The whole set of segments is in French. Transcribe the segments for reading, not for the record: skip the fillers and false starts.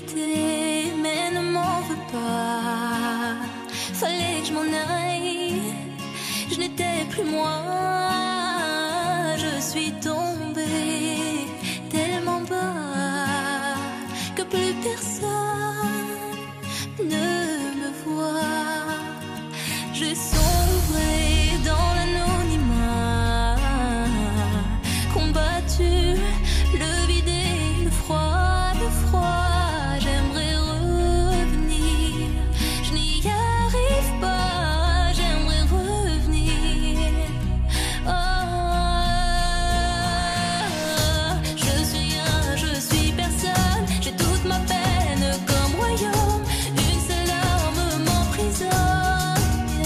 quitté, mais ne m'en veux pas. Fallait que je m'en aille, je n'étais plus moi. Je suis tombée tellement bas que plus personne ne me voit. J'ai sombré dans l'anonymat, combattu le vide et le froid, le froid. J'aimerais revenir, je n'y arrive pas. J'aimerais revenir. Oh, je suis personne. J'ai toute ma peine comme royaume. Une seule larme m'emprisonne.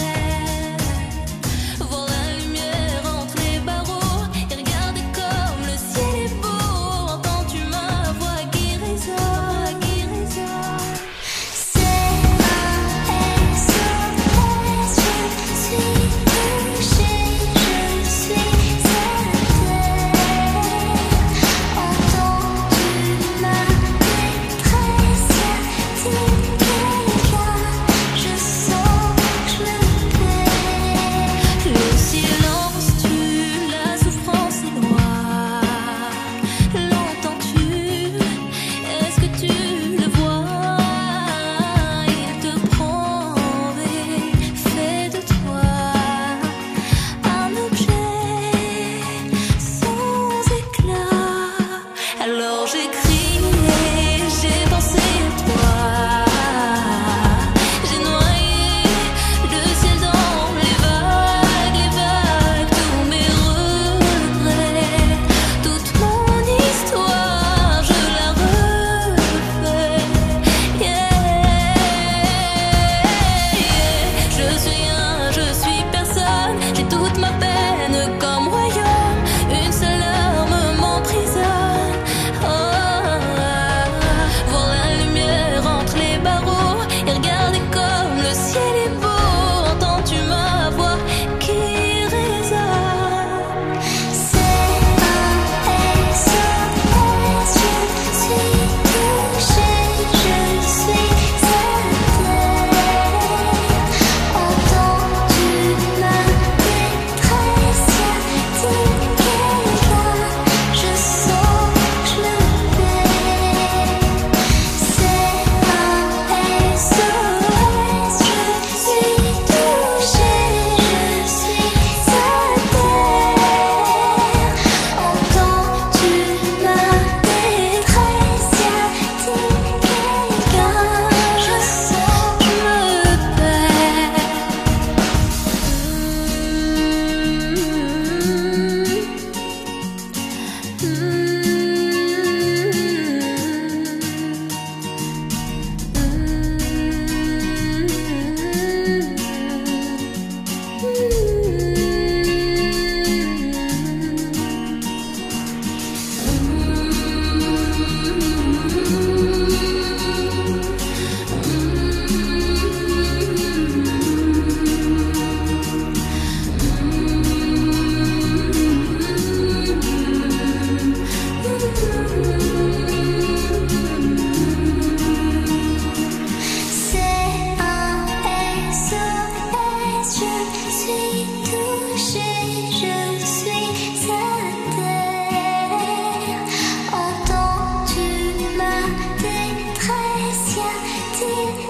Voir la lumière entre les barreaux et regarder comme le ciel est beau. Entends-tu ma voix qui résonne, qui résonne? C'est un SOS, je suis touchée, je suis certaine. Entends-tu ma détresse? Y a-t-il quelqu'un? Je sens que je me perds. Le silence tue, la souffrance est noire. L'entends-tu? Est-ce que tu le vois? Il te prend et fait de toi un objet sans éclat. Alors j'ai crié, j'ai pensé à toi. J'ai noyé le ciel dans les vagues, tous mes regrets, toute mon histoire, je la refais. Je suis personne, j'ai toute ma peine comme royaume. Une seule larme m'emprisonne. Oh, voir la lumière entre les barreaux et regarder comme le ciel est beau. Entends-tu ma voix qui résonne? C'est un SOS, je suis touchée, je suis certaine. Entends-tu ma détresse? Y a-t-il quelqu'un? Je sens que je me perds. C'est un SOS, je suis touchée, je suis certaine. Entends-tu ma détresse? Y a-t-il quelqu'un? Je sens que je me perds. C'est un SOS, je suis touchée, je suis certaine. Entends-tu ma détresse? Y a-t-il